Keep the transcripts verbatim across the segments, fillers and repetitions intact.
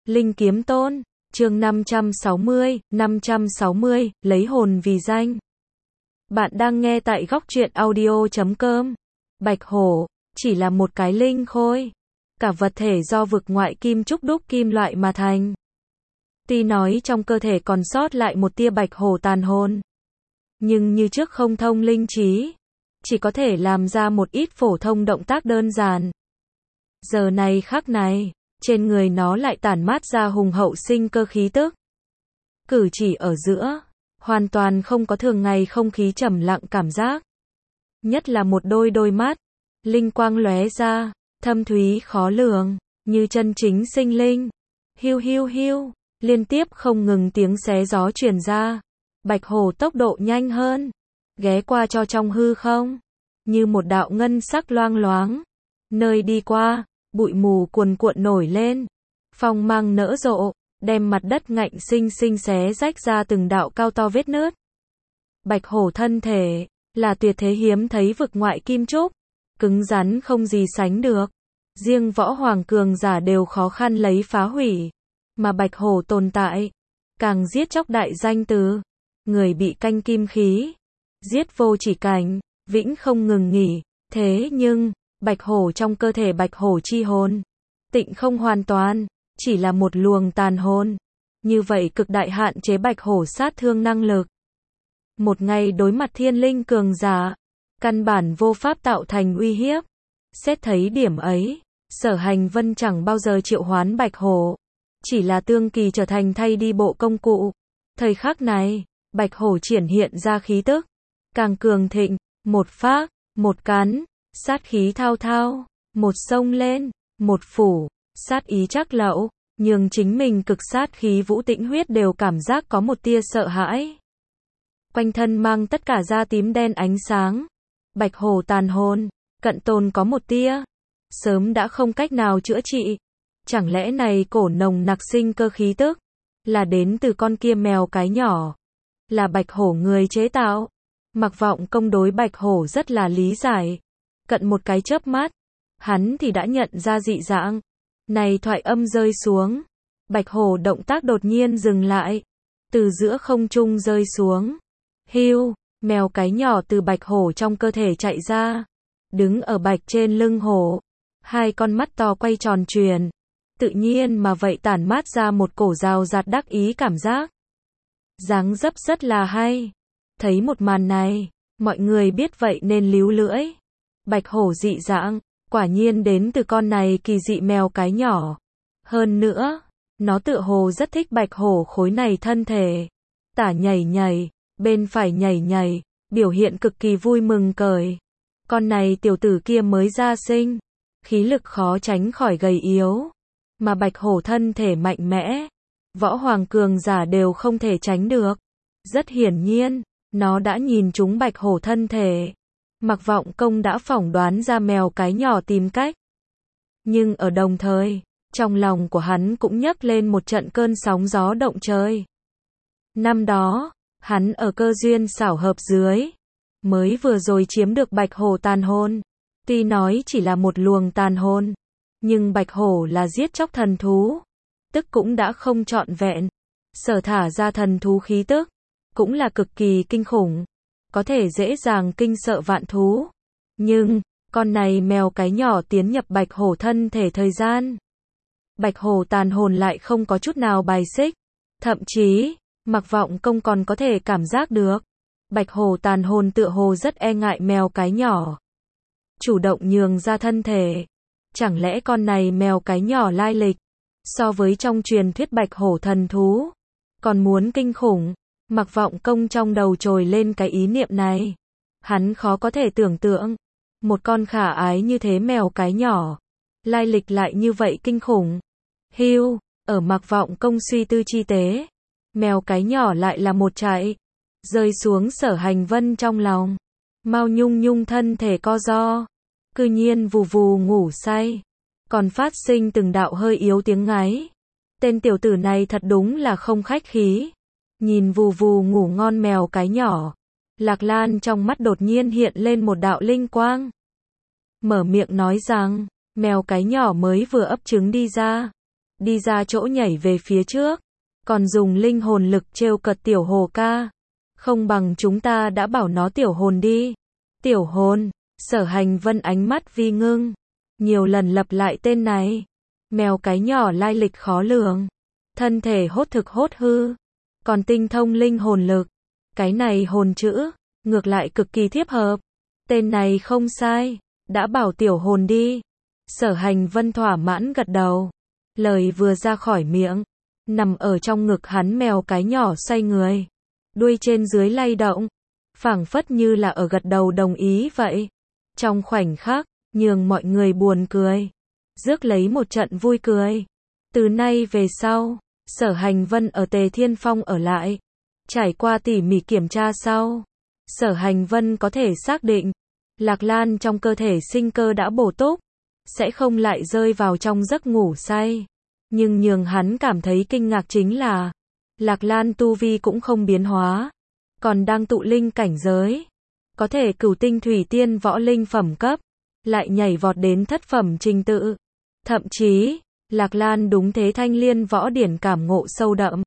Linh Kiếm Tôn, chương năm trăm sáu mươi, năm trăm sáu mươi, lấy hồn vì danh. Bạn đang nghe tại góc truyện audio chấm com. Bạch hổ, chỉ là một cái linh khôi. Cả vật thể do vực ngoại kim trúc đúc kim loại mà thành. Tuy nói trong cơ thể còn sót lại một tia bạch hổ tàn hồn. Nhưng như trước không thông linh trí. Chỉ có thể làm ra một ít phổ thông động tác đơn giản. Giờ này khắc này, trên người nó lại tản mát ra hùng hậu sinh cơ khí tức. Cử chỉ ở giữa, hoàn toàn không có thường ngày không khí trầm lặng cảm giác. Nhất là một đôi đôi mắt, linh quang lóe ra, thâm thúy khó lường, như chân chính sinh linh. Hiu hiu hiu, liên tiếp không ngừng tiếng xé gió truyền ra. Bạch hổ tốc độ nhanh hơn, ghé qua cho trong hư không, như một đạo ngân sắc loang loáng. Nơi đi qua, bụi mù cuồn cuộn nổi lên, phong mang nở rộ, đem mặt đất ngạnh sinh sinh xé rách ra từng đạo cao to vết nứt. Bạch hổ thân thể, là tuyệt thế hiếm thấy vực ngoại kim trúc, cứng rắn không gì sánh được. Riêng võ hoàng cường giả đều khó khăn lấy phá hủy, mà bạch hổ tồn tại, càng giết chóc đại danh từ. Người bị canh kim khí, giết vô chỉ cảnh, vĩnh không ngừng nghỉ. Thế nhưng, bạch hổ trong cơ thể bạch hổ chi hồn, tịnh không hoàn toàn, chỉ là một luồng tàn hồn. Như vậy cực đại hạn chế bạch hổ sát thương năng lực. Một ngày đối mặt thiên linh cường giả, căn bản vô pháp tạo thành uy hiếp. Xét thấy điểm ấy, Sở Hành Vân chẳng bao giờ triệu hoán bạch hổ, chỉ là tương kỳ trở thành thay đi bộ công cụ. Thời khắc này, bạch hổ triển hiện ra khí tức càng cường thịnh, một phác, một cắn, sát khí thao thao, một xông lên, một phủ, sát ý chắc lậu, nhường chính mình cực sát khí Vũ Tĩnh Huyết đều cảm giác có một tia sợ hãi. Quanh thân mang tất cả da tím đen ánh sáng, bạch hổ tàn hồn, cận tồn có một tia, sớm đã không cách nào chữa trị. Chẳng lẽ này cổ nồng nặc sinh cơ khí tức, là đến từ con kia mèo cái nhỏ, là bạch hổ người chế tạo. Mặc Vọng Công đối bạch hổ rất là lý giải. Cận một cái chớp mắt, hắn thì đã nhận ra dị dạng. Này thoại âm rơi xuống, bạch hổ động tác đột nhiên dừng lại, từ giữa không trung rơi xuống. Hiu, mèo cái nhỏ từ bạch hổ trong cơ thể chạy ra, đứng ở bạch trên lưng hổ, hai con mắt to quay tròn truyền, tự nhiên mà vậy tản mát ra một cổ rào rạt đắc ý cảm giác. Dáng dấp rất là hay. Thấy một màn này, mọi người biết vậy nên líu lưỡi. Bạch hổ dị dạng, quả nhiên đến từ con này kỳ dị mèo cái nhỏ. Hơn nữa, nó tựa hồ rất thích bạch hổ khối này thân thể. Tả nhảy nhảy, bên phải nhảy nhảy, biểu hiện cực kỳ vui mừng cười. Con này tiểu tử kia mới ra sinh, khí lực khó tránh khỏi gầy yếu. Mà bạch hổ thân thể mạnh mẽ, võ hoàng cường giả đều không thể tránh được. Rất hiển nhiên, nó đã nhìn trúng bạch hổ thân thể. Mặc Vọng Công đã phỏng đoán ra mèo cái nhỏ tìm cách. Nhưng ở đồng thời, trong lòng của hắn cũng nhấc lên một trận cơn sóng gió động trời. Năm đó, hắn ở cơ duyên xảo hợp dưới, mới vừa rồi chiếm được bạch hổ tàn hồn. Tuy nói chỉ là một luồng tàn hồn, nhưng bạch hổ là giết chóc thần thú, tức cũng đã không trọn vẹn. Sở thả ra thần thú khí tức, cũng là cực kỳ kinh khủng, có thể dễ dàng kinh sợ vạn thú. Nhưng, con này mèo cái nhỏ tiến nhập bạch hổ thân thể thời gian, bạch hổ tàn hồn lại không có chút nào bài xích. Thậm chí, Mặc Vọng Công còn có thể cảm giác được, bạch hổ tàn hồn tựa hồ rất e ngại mèo cái nhỏ, chủ động nhường ra thân thể. Chẳng lẽ con này mèo cái nhỏ lai lịch, so với trong truyền thuyết bạch hổ thần thú, còn muốn kinh khủng. Mặc Vọng Công trong đầu trồi lên cái ý niệm này. Hắn khó có thể tưởng tượng, một con khả ái như thế mèo cái nhỏ, lai lịch lại như vậy kinh khủng. Hiu, ở Mặc Vọng Công suy tư chi tế, mèo cái nhỏ lại là một chạy, rơi xuống Sở Hành Vân trong lòng. Mao Nhung Nhung thân thể co ro, cư nhiên vù vù ngủ say, còn phát sinh từng đạo hơi yếu tiếng ngáy. Tên tiểu tử này thật đúng là không khách khí. Nhìn vù vù ngủ ngon mèo cái nhỏ, Lạc Lan trong mắt đột nhiên hiện lên một đạo linh quang. Mở miệng nói rằng, mèo cái nhỏ mới vừa ấp trứng đi ra, đi ra chỗ nhảy về phía trước, còn dùng linh hồn lực trêu cợt tiểu hồ ca. Không bằng chúng ta đã bảo nó tiểu hồn đi. Tiểu hồn, Sở Hành Vân ánh mắt vi ngưng, nhiều lần lặp lại tên này. Mèo cái nhỏ lai lịch khó lường, thân thể hốt thực hốt hư, còn tinh thông linh hồn lực. Cái này hồn chữ, ngược lại cực kỳ thiếp hợp. Tên này không sai, đã bảo tiểu hồn đi. Sở Hành Vân thỏa mãn gật đầu. Lời vừa ra khỏi miệng, nằm ở trong ngực hắn mèo cái nhỏ xoay người, đuôi trên dưới lay động, phảng phất như là ở gật đầu đồng ý vậy. Trong khoảnh khắc, nhường mọi người buồn cười, rước lấy một trận vui cười. Từ nay về sau, Sở Hành Vân ở Tề Thiên Phong ở lại. Trải qua tỉ mỉ kiểm tra sau, Sở Hành Vân có thể xác định, Lạc Lan trong cơ thể sinh cơ đã bổ túc, sẽ không lại rơi vào trong giấc ngủ say. Nhưng nhường hắn cảm thấy kinh ngạc chính là, Lạc Lan tu vi cũng không biến hóa, còn đang tụ linh cảnh giới, có thể cửu tinh thủy tiên võ linh phẩm cấp, lại nhảy vọt đến thất phẩm trình tự. Thậm chí, Lạc Lan đúng thế thanh liên võ điển cảm ngộ sâu đậm.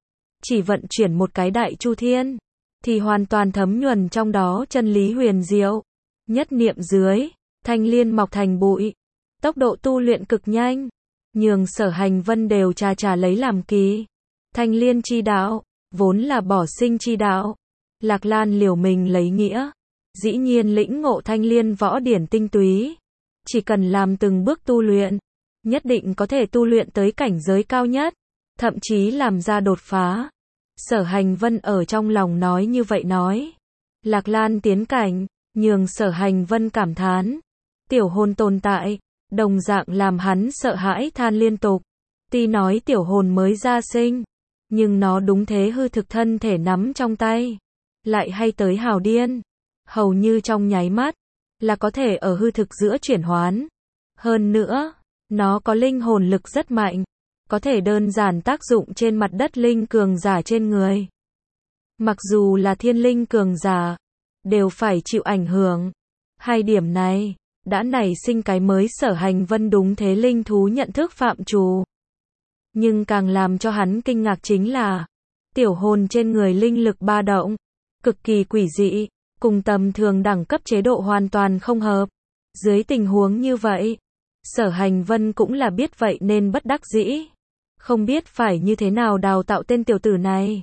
Chỉ vận chuyển một cái đại chu thiên, thì hoàn toàn thấm nhuần trong đó chân lý huyền diệu. Nhất niệm dưới, thanh liên mọc thành bụi, tốc độ tu luyện cực nhanh, nhường Sở Hành Vân đều trà trà lấy làm kỳ. Thanh liên chi đạo, vốn là bỏ sinh chi đạo. Lạc Lan liều mình lấy nghĩa, dĩ nhiên lĩnh ngộ thanh liên võ điển tinh túy. Chỉ cần làm từng bước tu luyện, nhất định có thể tu luyện tới cảnh giới cao nhất, thậm chí làm ra đột phá. Sở Hành Vân ở trong lòng nói như vậy nói. Lạc Lan tiến cảnh, nhường Sở Hành Vân cảm thán. Tiểu hồn tồn tại, đồng dạng làm hắn sợ hãi than liên tục. Tuy nói tiểu hồn mới ra sinh, nhưng nó đúng thế hư thực thân thể nắm trong tay, lại hay tới hào điên. Hầu như trong nháy mắt, là có thể ở hư thực giữa chuyển hoán. Hơn nữa, nó có linh hồn lực rất mạnh, có thể đơn giản tác dụng trên mặt đất linh cường giả trên người. Mặc dù là thiên linh cường giả, đều phải chịu ảnh hưởng. Hai điểm này, đã nảy sinh cái mới Sở Hành Vân đúng thế linh thú nhận thức phạm trù. Nhưng càng làm cho hắn kinh ngạc chính là, tiểu hồn trên người linh lực ba động, cực kỳ quỷ dị, cùng tầm thường đẳng cấp chế độ hoàn toàn không hợp. Dưới tình huống như vậy, Sở Hành Vân cũng là biết vậy nên bất đắc dĩ, không biết phải như thế nào đào tạo tên tiểu tử này.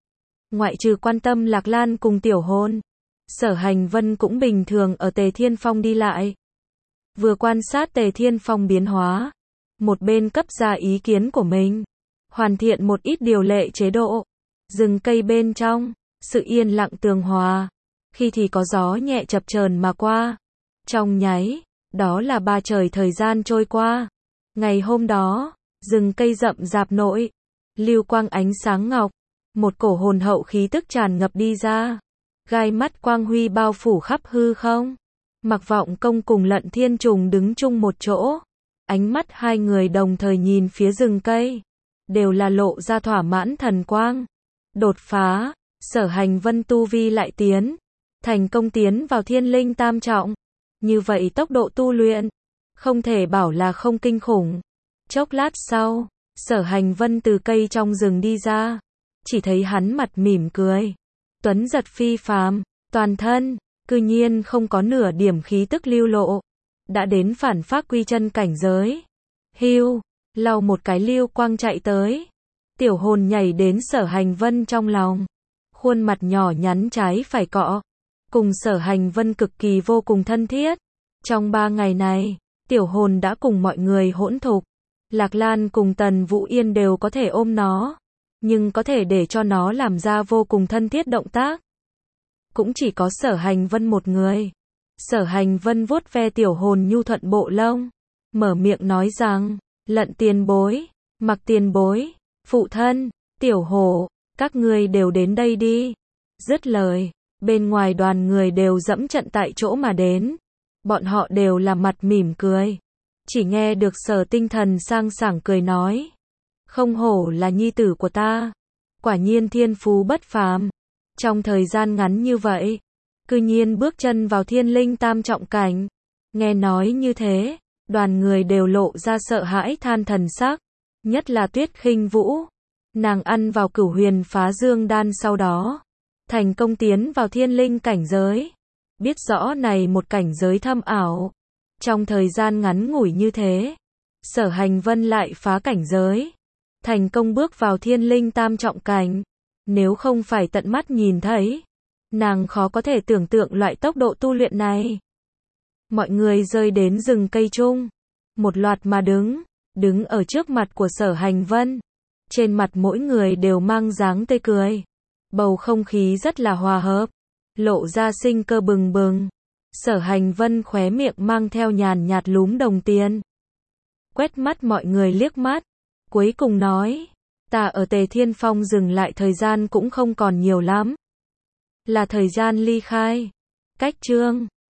Ngoại trừ quan tâm Lạc Lan cùng tiểu hồn, Sở Hành Vân cũng bình thường ở Tề Thiên Phong đi lại. Vừa quan sát Tề Thiên Phong biến hóa, một bên cấp ra ý kiến của mình, hoàn thiện một ít điều lệ chế độ. Rừng cây bên trong, sự yên lặng tường hòa, khi thì có gió nhẹ chập chờn mà qua. Trong nháy, đó là ba trời thời gian trôi qua. Ngày hôm đó, rừng cây rậm rạp nội, lưu quang ánh sáng ngọc, một cổ hồn hậu khí tức tràn ngập đi ra. Gai mắt quang huy bao phủ khắp hư không. Mặc Vọng Công cùng Lận Thiên Trùng đứng chung một chỗ. Ánh mắt hai người đồng thời nhìn phía rừng cây, đều là lộ ra thỏa mãn thần quang. Đột phá, Sở Hành Vân tu vi lại tiến, thành công tiến vào thiên linh tam trọng. Như vậy tốc độ tu luyện, không thể bảo là không kinh khủng. Chốc lát sau, Sở Hành Vân từ cây trong rừng đi ra, chỉ thấy hắn mặt mỉm cười, tuấn giật phi phàm, toàn thân, cư nhiên không có nửa điểm khí tức lưu lộ, đã đến phản phác quy chân cảnh giới. Hiu, lau một cái lưu quang chạy tới, tiểu hồn nhảy đến Sở Hành Vân trong lòng, khuôn mặt nhỏ nhắn trái phải cọ, cùng Sở Hành Vân cực kỳ vô cùng thân thiết. Trong ba ngày này, tiểu hồn đã cùng mọi người hỗn thục. Lạc Lan cùng Tần Vũ Yên đều có thể ôm nó, nhưng có thể để cho nó làm ra vô cùng thân thiết động tác, cũng chỉ có Sở Hành Vân một người. Sở Hành Vân vuốt ve tiểu hồn nhu thuận bộ lông, mở miệng nói rằng, Lận tiền bối, Mặc tiền bối, phụ thân, tiểu hổ, các ngươi đều đến đây đi. Dứt lời, bên ngoài đoàn người đều dẫm trận tại chỗ mà đến. Bọn họ đều là mặt mỉm cười. Chỉ nghe được Sở Tinh Thần sang sảng cười nói, không hổ là nhi tử của ta, quả nhiên thiên phú bất phàm. Trong thời gian ngắn như vậy, cư nhiên bước chân vào thiên linh tam trọng cảnh. Nghe nói như thế, đoàn người đều lộ ra sợ hãi than thần sắc. Nhất là Tuyết Khinh Vũ. Nàng ăn vào Cửu Huyền Phá Dương Đan sau đó, thành công tiến vào thiên linh cảnh giới. Biết rõ này một cảnh giới thâm ảo. Trong thời gian ngắn ngủi như thế, Sở Hành Vân lại phá cảnh giới, thành công bước vào thiên linh tam trọng cảnh. Nếu không phải tận mắt nhìn thấy, nàng khó có thể tưởng tượng loại tốc độ tu luyện này. Mọi người rơi đến rừng cây chung, một loạt mà đứng, đứng ở trước mặt của Sở Hành Vân. Trên mặt mỗi người đều mang dáng tươi cười. Bầu không khí rất là hòa hợp, lộ ra sinh cơ bừng bừng. Sở Hành Vân khóe miệng mang theo nhàn nhạt lúm đồng tiền. Quét mắt mọi người liếc mắt, cuối cùng nói, ta ở Tề Thiên Phong dừng lại thời gian cũng không còn nhiều lắm. Là thời gian ly khai. Cách chương